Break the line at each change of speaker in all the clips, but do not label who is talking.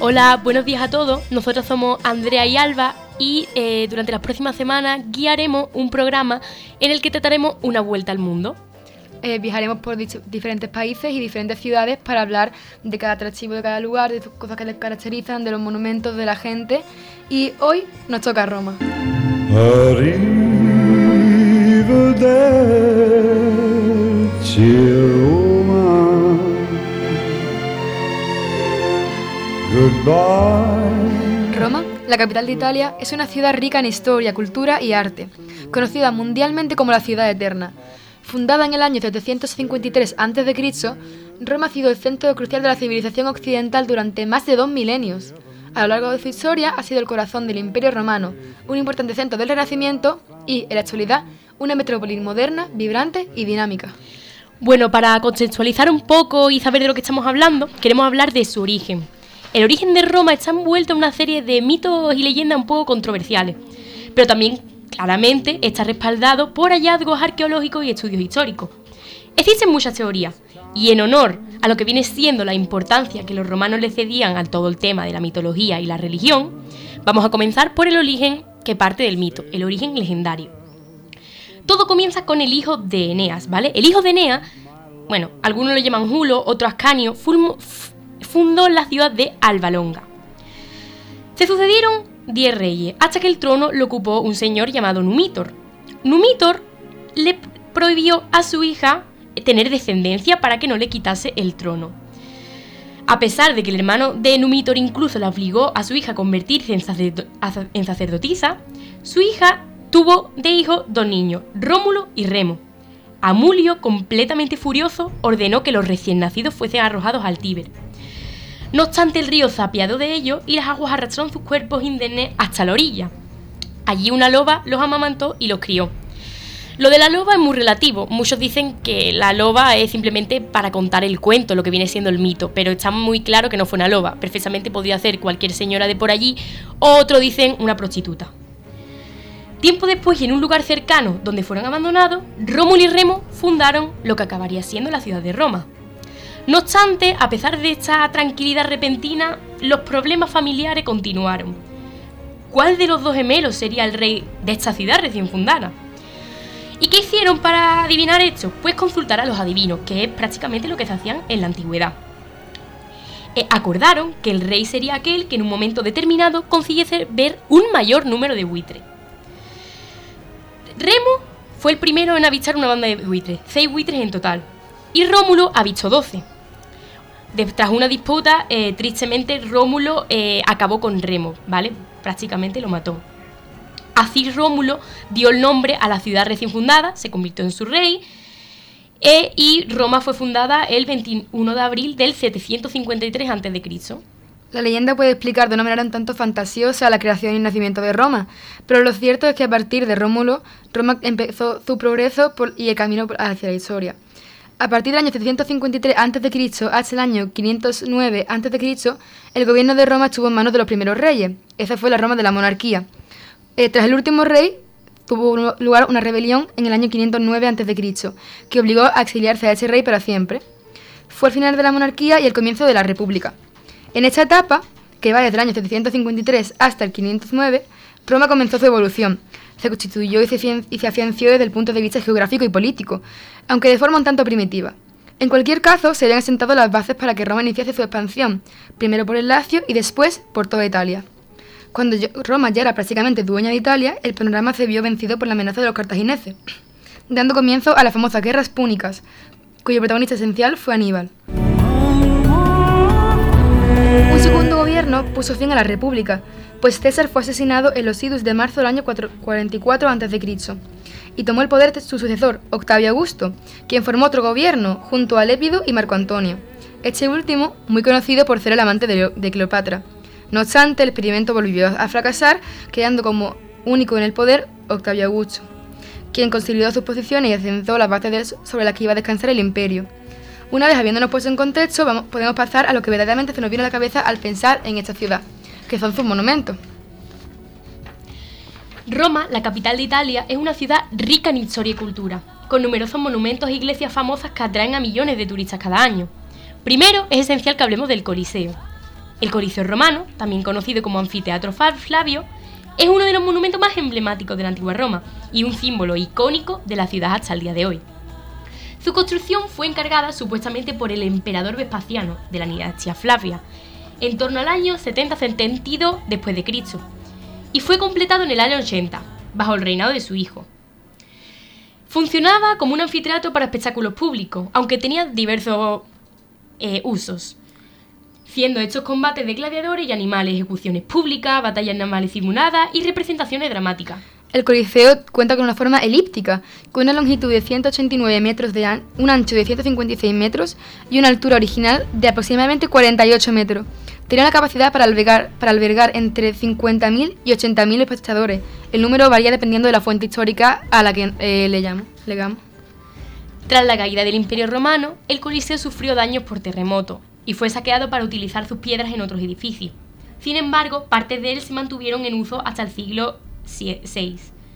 Hola, buenos días a todos. Nosotros somos Andrea y Alba y durante las próximas semanas guiaremos un programa en el que trataremos una vuelta al mundo.
Viajaremos por diferentes países y diferentes ciudades para hablar de cada atractivo de cada lugar, de cosas que les caracterizan, de los monumentos, de la gente. Y hoy nos toca Roma. Roma, la capital de Italia, es una ciudad rica en historia, cultura y arte, conocida mundialmente como la ciudad eterna. Fundada en el año 753 a.C., Roma ha sido el centro crucial de la civilización occidental durante más de 2 milenios. A lo largo de su historia ha sido el corazón del Imperio Romano, un importante centro del Renacimiento y, en la actualidad, una metrópolis moderna, vibrante y dinámica.
Bueno, para contextualizar un poco y saber de lo que estamos hablando, queremos hablar de su origen. El origen de Roma está envuelto en una serie de mitos y leyendas un poco controversiales, pero también claramente está respaldado por hallazgos arqueológicos y estudios históricos. Existen muchas teorías, y en honor a lo que viene siendo la importancia que los romanos le cedían a todo el tema de la mitología y la religión, vamos a comenzar por el origen que parte del mito, el origen legendario. Todo comienza con el hijo de Eneas, ¿vale? El hijo de Eneas, bueno, algunos lo llaman Julo, otros Ascanio, fundó la ciudad de Alba Longa. Se sucedieron 10 reyes, hasta que el trono lo ocupó un señor llamado Numitor. Numitor le prohibió a su hija tener descendencia para que no le quitase el trono. A pesar de que el hermano de Numitor incluso le obligó a su hija a convertirse en sacerdotisa, su hija tuvo de hijos 2 niños, Rómulo y Remo. Amulio, completamente furioso, ordenó que los recién nacidos fuesen arrojados al Tíber. No obstante, el río se apiadó de ellos y las aguas arrastraron sus cuerpos indemnes hasta la orilla. Allí una loba los amamantó y los crió. Lo de la loba es muy relativo. Muchos dicen que la loba es simplemente para contar el cuento, lo que viene siendo el mito, pero está muy claro que no fue una loba. Perfectamente podría ser cualquier señora de por allí, o otro dicen una prostituta. Tiempo después, y en un lugar cercano donde fueron abandonados, Rómulo y Remo fundaron lo que acabaría siendo la ciudad de Roma. No obstante, a pesar de esta tranquilidad repentina, los problemas familiares continuaron. ¿Cuál de los 2 gemelos sería el rey de esta ciudad recién fundada? ¿Y qué hicieron para adivinar esto? Pues consultar a los adivinos, que es prácticamente lo que se hacían en la antigüedad. Acordaron que el rey sería aquel que en un momento determinado consiguiese ver un mayor número de buitres. Remo fue el primero en avistar una banda de buitres, 6 buitres en total, y Rómulo avistó 12. Tras una disputa, tristemente Rómulo acabó con Remo, ¿vale? Prácticamente lo mató. Así Rómulo dio el nombre a la ciudad recién fundada, se convirtió en su rey, y Roma fue fundada el 21 de abril del 753 a.C.
La leyenda puede explicar de una manera un tanto fantasiosa la creación y el nacimiento de Roma, pero lo cierto es que a partir de Rómulo, Roma empezó su progreso y el camino hacia la historia. A partir del año 753 a.C. hasta el año 509 a.C., el gobierno de Roma estuvo en manos de los primeros reyes. Esa fue la Roma de la monarquía. Tras el último rey, tuvo lugar una rebelión en el año 509 a.C., que obligó a exiliarse a ese rey para siempre. Fue el final de la monarquía y el comienzo de la república. En esta etapa, que va desde el año 753 hasta el 509, Roma comenzó su evolución. Se constituyó y se afianció desde el punto de vista geográfico y político, aunque de forma un tanto primitiva. En cualquier caso, se habían asentado las bases para que Roma iniciase su expansión, primero por el Lacio y después por toda Italia. Cuando Roma ya era prácticamente dueña de Italia, el panorama se vio vencido por la amenaza de los cartagineses, dando comienzo a las famosas guerras púnicas, cuyo protagonista esencial fue Aníbal. Un segundo gobierno puso fin a la República, pues César fue asesinado en los idus de marzo del año 44 a.C. y tomó el poder su sucesor, Octavio Augusto, quien formó otro gobierno junto a Lépido y Marco Antonio, este último muy conocido por ser el amante de Cleopatra. No obstante, el experimento volvió a fracasar, quedando como único en el poder Octavio Augusto, quien consolidó sus posiciones y asentó las bases sobre las que iba a descansar el imperio. Una vez habiéndonos puesto en contexto, podemos pasar a lo que verdaderamente se nos viene a la cabeza al pensar en esta ciudad, que son sus monumentos.
Roma, la capital de Italia, es una ciudad rica en historia y cultura, con numerosos monumentos e iglesias famosas que atraen a millones de turistas cada año. Primero, es esencial que hablemos del Coliseo. El Coliseo romano, también conocido como Anfiteatro Flavio, es uno de los monumentos más emblemáticos de la antigua Roma y un símbolo icónico de la ciudad hasta el día de hoy. Su construcción fue encargada supuestamente por el emperador Vespasiano de la dinastía Flavia, en torno al año 70-72 después de Cristo, y fue completado en el año 80, bajo el reinado de su hijo. Funcionaba como un anfiteatro para espectáculos públicos, aunque tenía diversos usos, siendo estos combates de gladiadores y animales, ejecuciones públicas, batallas navales simuladas y representaciones dramáticas.
El Coliseo cuenta con una forma elíptica, con una longitud de 189 metros, un ancho de 156 metros y una altura original de aproximadamente 48 metros. Tenía la capacidad para albergar entre 50.000 y 80.000 espectadores. El número varía dependiendo de la fuente histórica a la que legamos.
Tras la caída del Imperio Romano, el Coliseo sufrió daños por terremotos y fue saqueado para utilizar sus piedras en otros edificios. Sin embargo, partes de él se mantuvieron en uso hasta el siglo VI.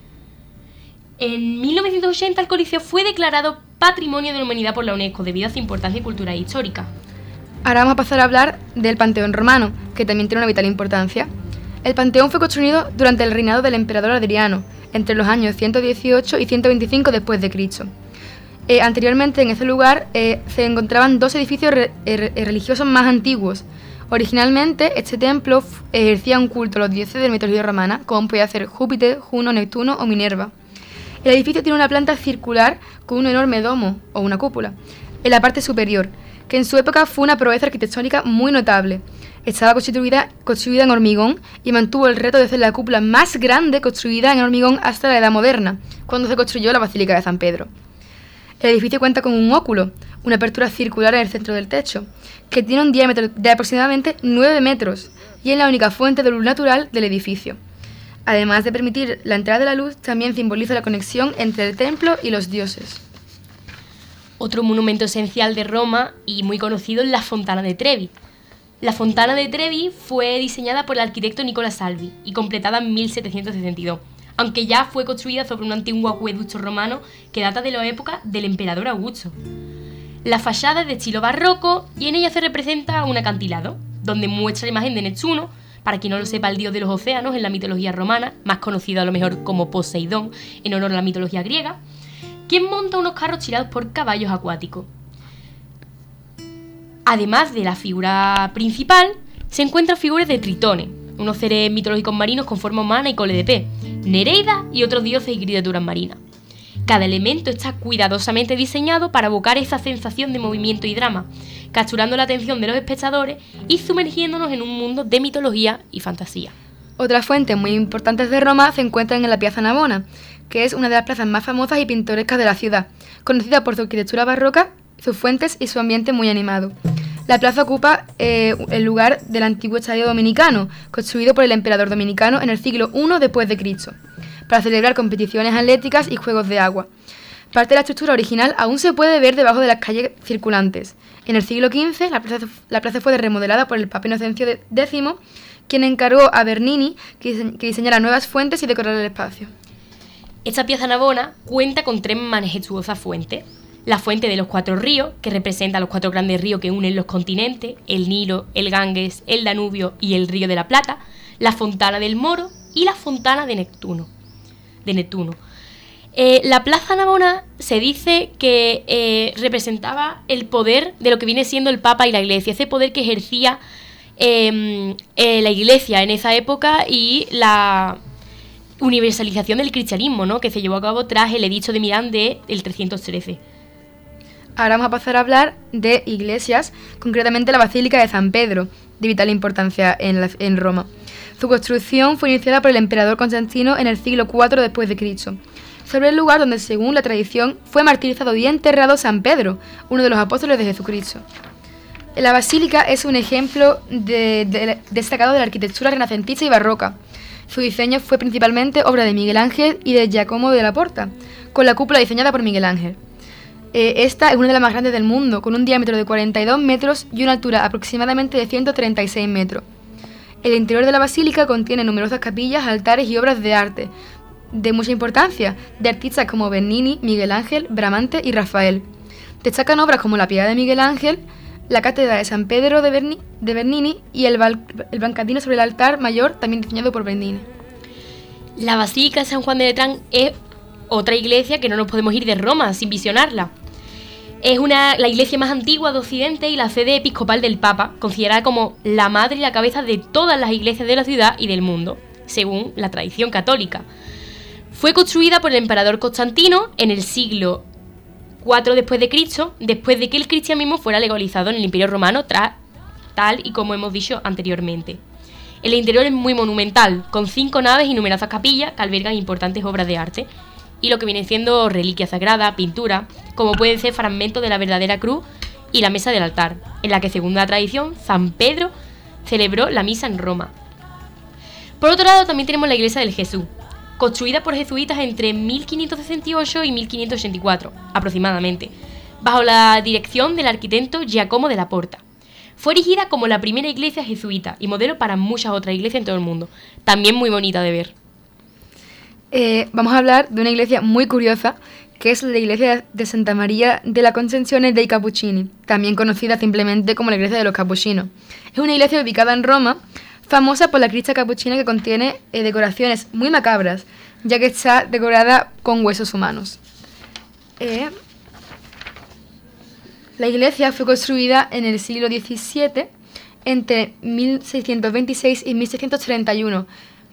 En 1980 el Coliseo fue declarado Patrimonio de la Humanidad por la UNESCO debido a su importancia cultural e histórica.
Ahora vamos a pasar a hablar del Panteón romano, que también tiene una vital importancia. El Panteón fue construido durante el reinado del emperador Adriano, entre los años 118 y 125 después de Cristo. Anteriormente en ese lugar se encontraban dos edificios religiosos más antiguos. Originalmente este templo ejercía un culto a los dioses de la mitología romana, como podía ser Júpiter, Juno, Neptuno o Minerva. El edificio tiene una planta circular con un enorme domo o una cúpula en la parte superior, que en su época fue una proeza arquitectónica muy notable. Estaba construida en hormigón y mantuvo el reto de ser la cúpula más grande construida en hormigón hasta la Edad Moderna, cuando se construyó la Basílica de San Pedro. El edificio cuenta con un óculo, una apertura circular en el centro del techo, que tiene un diámetro de aproximadamente 9 metros y es la única fuente de luz natural del edificio. Además de permitir la entrada de la luz, también simboliza la conexión entre el templo y los dioses.
Otro monumento esencial de Roma y muy conocido es la Fontana de Trevi. La Fontana de Trevi fue diseñada por el arquitecto Nicola Salvi y completada en 1762, aunque ya fue construida sobre un antiguo acueducto romano que data de la época del emperador Augusto. La fachada es de estilo barroco y en ella se representa un acantilado, donde muestra la imagen de Neptuno, para quien no lo sepa, el dios de los océanos en la mitología romana, más conocido a lo mejor como Poseidón en honor a la mitología griega, quien monta unos carros tirados por caballos acuáticos. Además de la figura principal, se encuentran figuras de tritones, unos seres mitológicos marinos con forma humana y cola de pez, Nereida y otros dioses y criaturas marinas. Cada elemento está cuidadosamente diseñado para evocar esa sensación de movimiento y drama, capturando la atención de los espectadores y sumergiéndonos en un mundo de mitología y fantasía.
Otras fuentes muy importantes de Roma se encuentran en la Piazza Navona, que es una de las plazas más famosas y pintorescas de la ciudad, conocida por su arquitectura barroca, sus fuentes y su ambiente muy animado. La plaza ocupa el lugar del antiguo estadio dominicano, construido por el emperador dominicano en el siglo I después de Cristo, para celebrar competiciones atléticas y juegos de agua. Parte de la estructura original aún se puede ver debajo de las calles circulantes. En el siglo XV, la plaza fue remodelada por el Papa Inocencio X, quien encargó a Bernini que diseñara nuevas fuentes y decorara el espacio.
Esta Piazza Navona cuenta con 3 majestuosas fuentes. La fuente de los 4 ríos, que representa los 4 grandes ríos que unen los continentes, el Nilo, el Ganges, el Danubio y el Río de la Plata, la Fontana del Moro y la Fontana de Neptuno. La Plaza Navona se dice que representaba el poder de lo que viene siendo el Papa y la Iglesia, ese poder que ejercía la Iglesia en esa época y la universalización del cristianismo, ¿no?, que se llevó a cabo tras el edicto de Milán del 313.
Ahora vamos a pasar a hablar de iglesias, concretamente la Basílica de San Pedro, de vital importancia en Roma. Su construcción fue iniciada por el emperador Constantino en el siglo IV después de Cristo, sobre el lugar donde, según la tradición, fue martirizado y enterrado San Pedro, uno de los apóstoles de Jesucristo. La basílica es un ejemplo destacado de la arquitectura renacentista y barroca. Su diseño fue principalmente obra de Miguel Ángel y de Giacomo della Porta, con la cúpula diseñada por Miguel Ángel. Esta es una de las más grandes del mundo, con un diámetro de 42 metros y una altura aproximadamente de 136 metros. El interior de la basílica contiene numerosas capillas, altares y obras de arte de mucha importancia, de artistas como Bernini, Miguel Ángel, Bramante y Rafael. Destacan obras como La Piedad de Miguel Ángel, la cátedra de San Pedro de Bernini y el bancatino sobre el altar mayor, también diseñado por Bernini.
La Basílica de San Juan de Letrán es otra iglesia que no nos podemos ir de Roma sin visionarla. Es la iglesia más antigua de Occidente y la sede episcopal del Papa, considerada como la madre y la cabeza de todas las iglesias de la ciudad y del mundo, según la tradición católica. Fue construida por el emperador Constantino en el siglo IV después de Cristo, después de que el cristianismo fuera legalizado en el Imperio Romano, tal y como hemos dicho anteriormente. El interior es muy monumental, con 5 naves y numerosas capillas que albergan importantes obras de arte, y lo que viene siendo reliquia sagrada, pintura, como pueden ser fragmentos de la verdadera cruz y la mesa del altar, en la que, según la tradición, San Pedro celebró la misa en Roma. Por otro lado, también tenemos la iglesia del Jesús, construida por jesuitas entre 1568 y 1584, aproximadamente, bajo la dirección del arquitecto Giacomo de la Porta. Fue erigida como la primera iglesia jesuita y modelo para muchas otras iglesias en todo el mundo, también muy bonita de ver.
Vamos a hablar de una iglesia muy curiosa, que es la iglesia de Santa María de la Concezione dei Cappuccini, también conocida simplemente como la iglesia de los capuchinos. Es una iglesia ubicada en Roma, famosa por la cripta capuchina que contiene decoraciones muy macabras, ya que está decorada con huesos humanos. La iglesia fue construida en el siglo XVII, entre 1626 y 1631,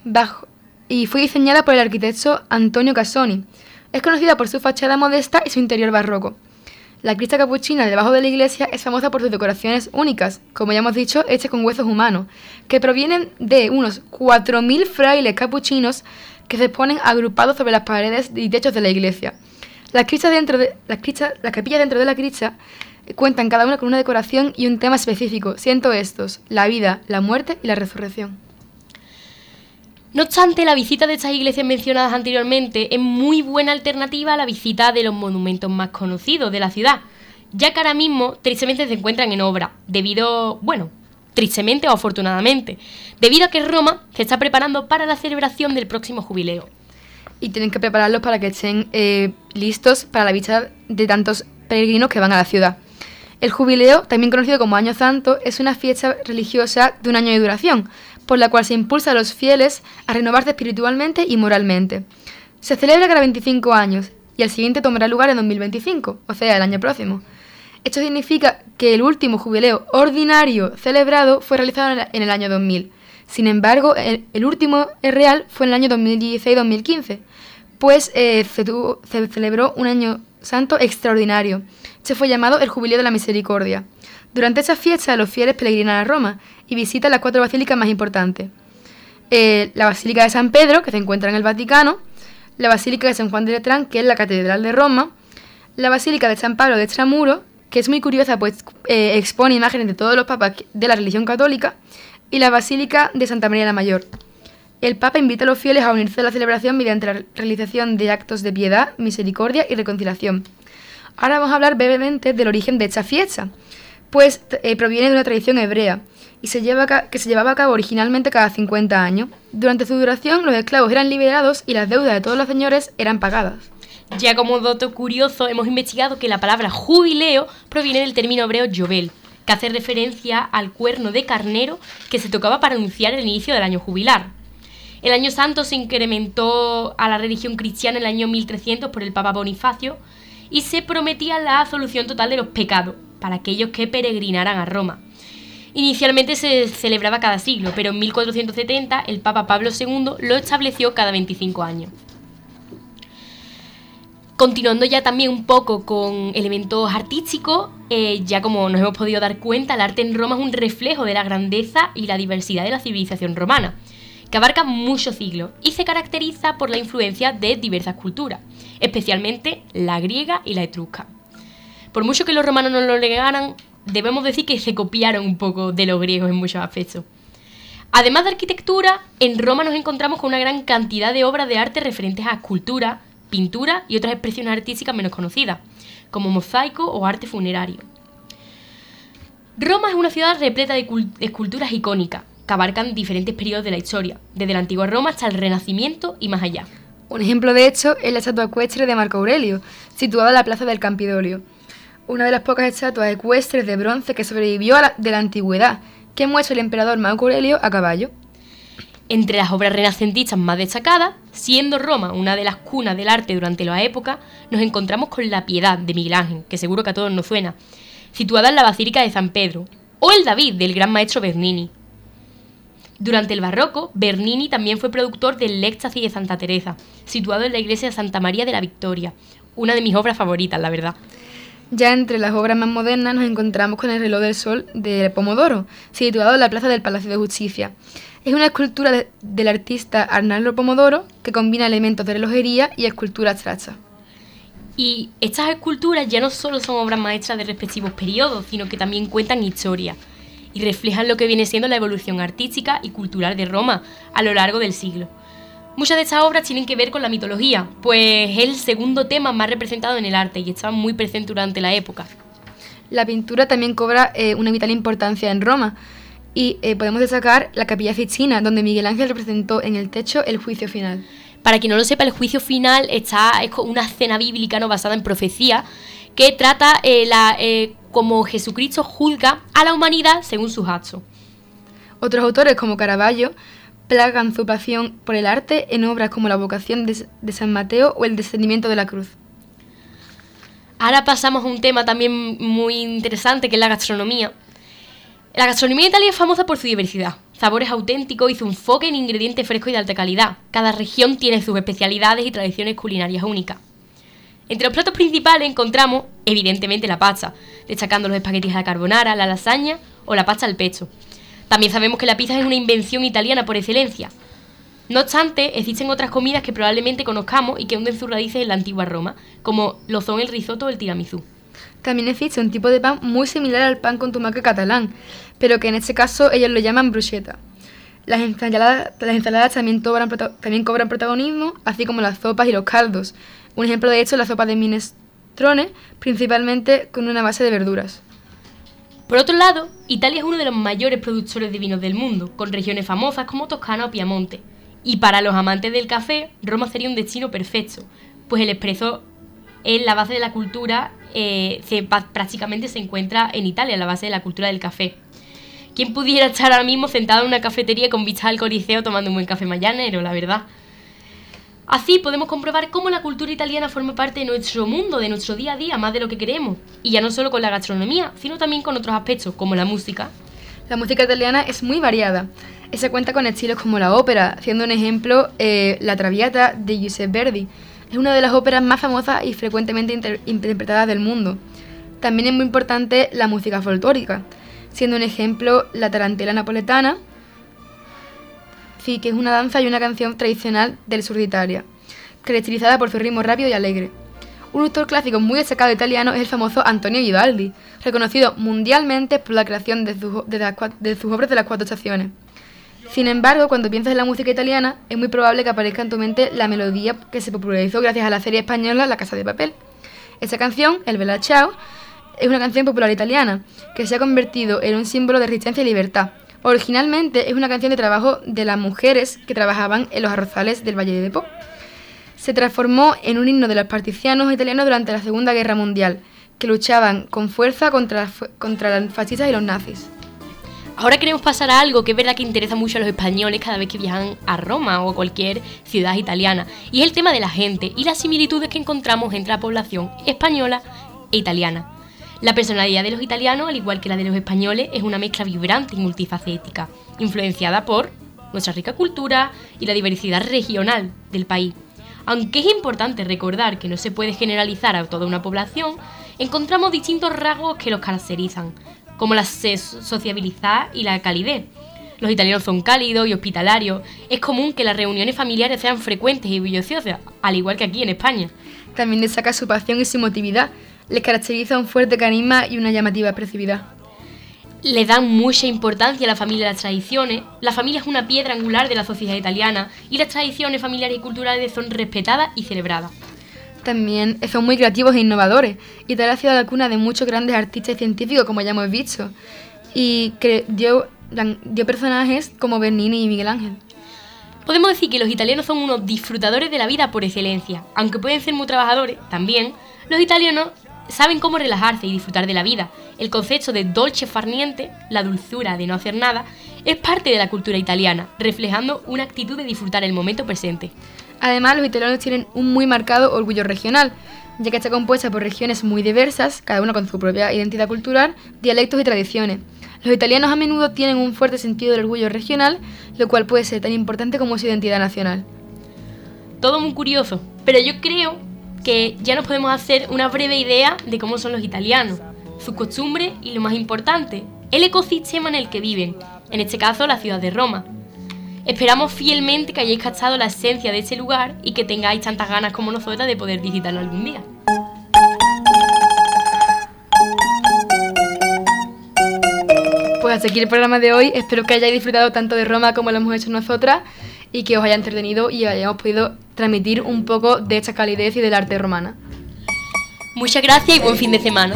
y fue diseñada por el arquitecto Antonio Casoni. Es conocida por su fachada modesta y su interior barroco. La cripta capuchina debajo de la iglesia es famosa por sus decoraciones únicas, como ya hemos dicho, hechas con huesos humanos, que provienen de unos 4.000 frailes capuchinos que se ponen agrupados sobre las paredes y techos de la iglesia. Las capillas dentro de la cripta cuentan cada una con una decoración y un tema específico, siendo estos la vida, la muerte y la resurrección.
No obstante, la visita de estas iglesias mencionadas anteriormente es muy buena alternativa a la visita de los monumentos más conocidos de la ciudad, ya que ahora mismo tristemente se encuentran en obra, tristemente o afortunadamente, debido a que Roma se está preparando para la celebración del próximo jubileo.
Y tienen que prepararlos para que estén listos para la visita de tantos peregrinos que van a la ciudad. El jubileo, también conocido como Año Santo, es una fiesta religiosa de un año de duración, por la cual se impulsa a los fieles a renovarse espiritualmente y moralmente. Se celebra cada 25 años y el siguiente tomará lugar en 2025, o sea, el año próximo. Esto significa que el último jubileo ordinario celebrado fue realizado en el año 2000. Sin embargo, el último real fue en el año 2016-2015, pues se celebró un año santo extraordinario. Este fue llamado el Jubileo de la Misericordia. Durante esta fiesta, los fieles peregrinan a Roma y visitan las 4 basílicas más importantes. La Basílica de San Pedro, que se encuentra en el Vaticano, la Basílica de San Juan de Letrán, que es la Catedral de Roma, la Basílica de San Pablo de Extramuro, que es muy curiosa, pues expone imágenes de todos los papas de la religión católica, y la Basílica de Santa María la Mayor. El Papa invita a los fieles a unirse a la celebración mediante la realización de actos de piedad, misericordia y reconciliación. Ahora vamos a hablar brevemente del origen de esta fiesta, pues proviene de una tradición hebrea y se llevaba a cabo originalmente cada 50 años. Durante su duración, los esclavos eran liberados y las deudas de todos los señores eran pagadas.
Ya como dato curioso, hemos investigado que la palabra jubileo proviene del término hebreo yovel, que hace referencia al cuerno de carnero que se tocaba para anunciar el inicio del año jubilar. El año santo se incrementó a la religión cristiana en el año 1300 por el Papa Bonifacio y se prometía la absolución total de los pecados para aquellos que peregrinaran a Roma. Inicialmente se celebraba cada siglo, pero en 1470 el Papa Pablo II lo estableció cada 25 años. Continuando ya también un poco con elementos artísticos, ya como nos hemos podido dar cuenta, el arte en Roma es un reflejo de la grandeza y la diversidad de la civilización romana, que abarca muchos siglos y se caracteriza por la influencia de diversas culturas, especialmente la griega y la etrusca. Por mucho que los romanos no lo negaran, debemos decir que se copiaron un poco de los griegos en muchos aspectos. Además de arquitectura, en Roma nos encontramos con una gran cantidad de obras de arte referentes a escultura, pintura y otras expresiones artísticas menos conocidas, como mosaico o arte funerario. Roma es una ciudad repleta de esculturas icónicas, que abarcan diferentes periodos de la historia, desde la antigua Roma hasta el Renacimiento y más allá.
Un ejemplo de esto es la estatua ecuestre de Marco Aurelio, situada en la plaza del Campidoglio. una de las pocas estatuas ecuestres de bronce que sobrevivió de la antigüedad, que muestra el emperador Marco Aurelio a caballo.
Entre las obras renacentistas más destacadas, siendo Roma una de las cunas del arte durante la época, nos encontramos con la Piedad de Miguel Ángel, que seguro que a todos nos suena, situada en la Basílica de San Pedro, o el David del gran maestro Bernini. Durante el Barroco, Bernini también fue productor del Éxtasis de Santa Teresa, situado en la iglesia de Santa María de la Victoria, una de mis obras favoritas, la verdad.
Ya entre las obras más modernas nos encontramos con el reloj del sol de Pomodoro, situado en la plaza del Palacio de Justicia. Es una escultura del artista Arnaldo Pomodoro que combina elementos de relojería y escultura abstracta.
Y estas esculturas ya no solo son obras maestras de respectivos periodos, sino que también cuentan historia y reflejan lo que viene siendo la evolución artística y cultural de Roma a lo largo del siglo. Muchas de estas obras tienen que ver con la mitología, pues es el segundo tema más representado en el arte y estaba muy presente durante la época.
La pintura también cobra una vital importancia en Roma y podemos destacar la Capilla Sixtina, donde Miguel Ángel representó en el techo el juicio final.
Para quien no lo sepa, el juicio final es una escena bíblica no basada en profecía que trata como Jesucristo juzga a la humanidad según sus actos.
Otros autores como Caravaggio plagan su pasión por el arte en obras como La vocación de San Mateo o El descendimiento de la cruz.
Ahora pasamos a un tema también muy interesante, que es la gastronomía. La gastronomía italiana es famosa por su diversidad, sabores auténticos y su enfoque en ingredientes frescos y de alta calidad. Cada región tiene sus especialidades y tradiciones culinarias únicas. Entre los platos principales encontramos, evidentemente, la pasta, destacando los espaguetis a la carbonara, la lasaña o la pasta al pesto. También sabemos que la pizza es una invención italiana por excelencia. No obstante, existen otras comidas que probablemente conozcamos y que hunden sus raíces en la antigua Roma, como lo son el risotto o el tiramisú.
También existe un tipo de pan muy similar al pan con tomate catalán, pero que en este caso ellos lo llaman bruschetta. Las ensaladas también cobran protagonismo, así como las sopas y los caldos. Un ejemplo de esto es la sopa de minestrone, principalmente con una base de verduras.
Por otro lado, Italia es uno de los mayores productores de vinos del mundo, con regiones famosas como Toscana o Piamonte. Y para los amantes del café, Roma sería un destino perfecto, pues el espresso es la base de la cultura, prácticamente se encuentra en Italia, la base de la cultura del café. ¿Quién pudiera estar ahora mismo sentado en una cafetería con vistas al Coliseo tomando un buen café mañanero, la verdad? Así podemos comprobar cómo la cultura italiana forma parte de nuestro mundo, de nuestro día a día, más de lo que queremos. Y ya no solo con la gastronomía, sino también con otros aspectos, como la música.
La música italiana es muy variada. Se cuenta con estilos como la ópera, siendo un ejemplo La Traviata de Giuseppe Verdi. Es una de las óperas más famosas y frecuentemente interpretadas del mundo. También es muy importante la música folclórica, siendo un ejemplo la tarantela napoletana, que es una danza y una canción tradicional del sur de Italia, caracterizada por su ritmo rápido y alegre. Un autor clásico muy destacado italiano es el famoso Antonio Vivaldi, reconocido mundialmente por la creación de sus obras de las 4 estaciones. Sin embargo, cuando piensas en la música italiana, es muy probable que aparezca en tu mente la melodía que se popularizó gracias a la serie española La Casa de Papel. Esta canción, El Bella Ciao, es una canción popular italiana que se ha convertido en un símbolo de resistencia y libertad. Originalmente es una canción de trabajo de las mujeres que trabajaban en los arrozales del Valle de Po. Se transformó en un himno de los partisanos italianos durante la Segunda Guerra Mundial, que luchaban con fuerza contra los fascistas y los nazis.
Ahora queremos pasar a algo que es verdad que interesa mucho a los españoles cada vez que viajan a Roma o a cualquier ciudad italiana, y es el tema de la gente y las similitudes que encontramos entre la población española e italiana. La personalidad de los italianos, al igual que la de los españoles, es una mezcla vibrante y multifacética, influenciada por nuestra rica cultura y la diversidad regional del país. Aunque es importante recordar que no se puede generalizar a toda una población, encontramos distintos rasgos que los caracterizan, como la sociabilidad y la calidez. Los italianos son cálidos y hospitalarios. Es común que las reuniones familiares sean frecuentes y bulliciosas, al igual que aquí en España.
También destaca su pasión y su emotividad. Les caracteriza un fuerte carisma y una llamativa expresividad.
Le dan mucha importancia a la familia y las tradiciones. La familia es una piedra angular de la sociedad italiana y las tradiciones familiares y culturales son respetadas y celebradas.
También son muy creativos e innovadores. Italia ha sido la cuna de muchos grandes artistas y científicos, como ya hemos visto, y que dio personajes como Bernini y Miguel Ángel.
Podemos decir que los italianos son unos disfrutadores de la vida por excelencia. Aunque pueden ser muy trabajadores, también los italianos saben cómo relajarse y disfrutar de la vida. El concepto de dolce far niente, la dulzura de no hacer nada, es parte de la cultura italiana, reflejando una actitud de disfrutar el momento presente.
Además, los italianos tienen un muy marcado orgullo regional, ya que está compuesta por regiones muy diversas, cada una con su propia identidad cultural, dialectos y tradiciones. Los italianos a menudo tienen un fuerte sentido del orgullo regional, lo cual puede ser tan importante como su identidad nacional.
Todo muy curioso, pero yo creo que ya nos podemos hacer una breve idea de cómo son los italianos, sus costumbres y, lo más importante, el ecosistema en el que viven, en este caso la ciudad de Roma. Esperamos fielmente que hayáis captado la esencia de este lugar y que tengáis tantas ganas como nosotras de poder visitarlo algún día.
Pues hasta aquí el programa de hoy. Espero que hayáis disfrutado tanto de Roma como lo hemos hecho nosotras y que os haya entretenido y hayamos podido transmitir un poco de esta calidez y del arte romana.
Muchas gracias y buen fin de semana.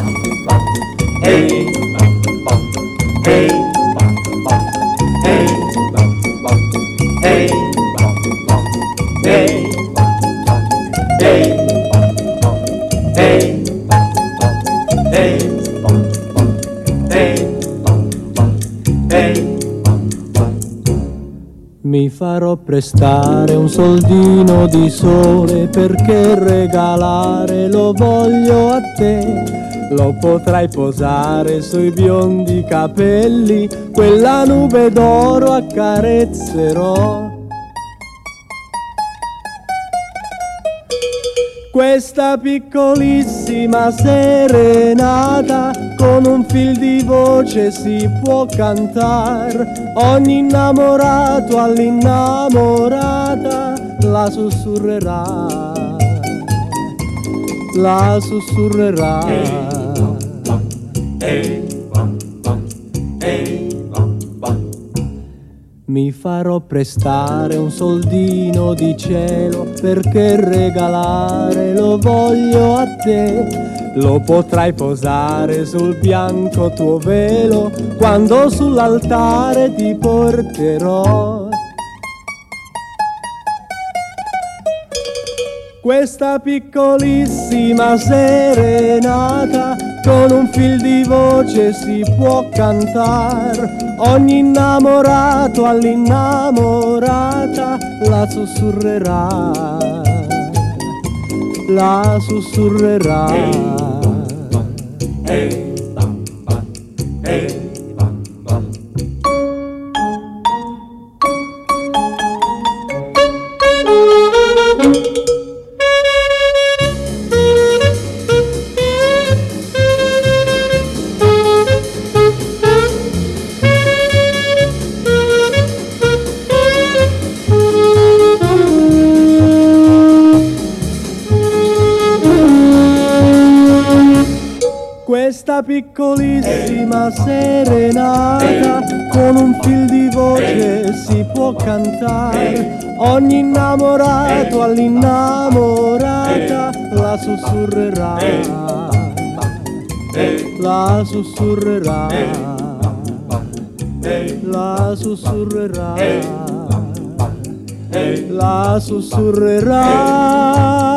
Mi farò prestare un soldino di sole perché regalare lo voglio a te. Lo potrai posare sui biondi capelli, quella nube d'oro accarezzerò. Questa piccolissima serenata con un fil di voce si può cantar. Ogni innamorato all'innamorata la sussurrerà, la sussurrerà. Mi farò prestare un soldino di cielo perché regalare lo voglio a te. Lo potrai posare sul bianco tuo velo quando sull'altare ti porterò. Questa piccolissima serenata con un fil di voce si può cantar. Ogni innamorato all'innamorata la sussurrerà, la sussurrerà. Questa piccolissima serenata con un fil di voce si può cantare. Ogni innamorato all'innamorata la sussurrerà, la sussurrerà, la sussurrerà, la sussurrerà.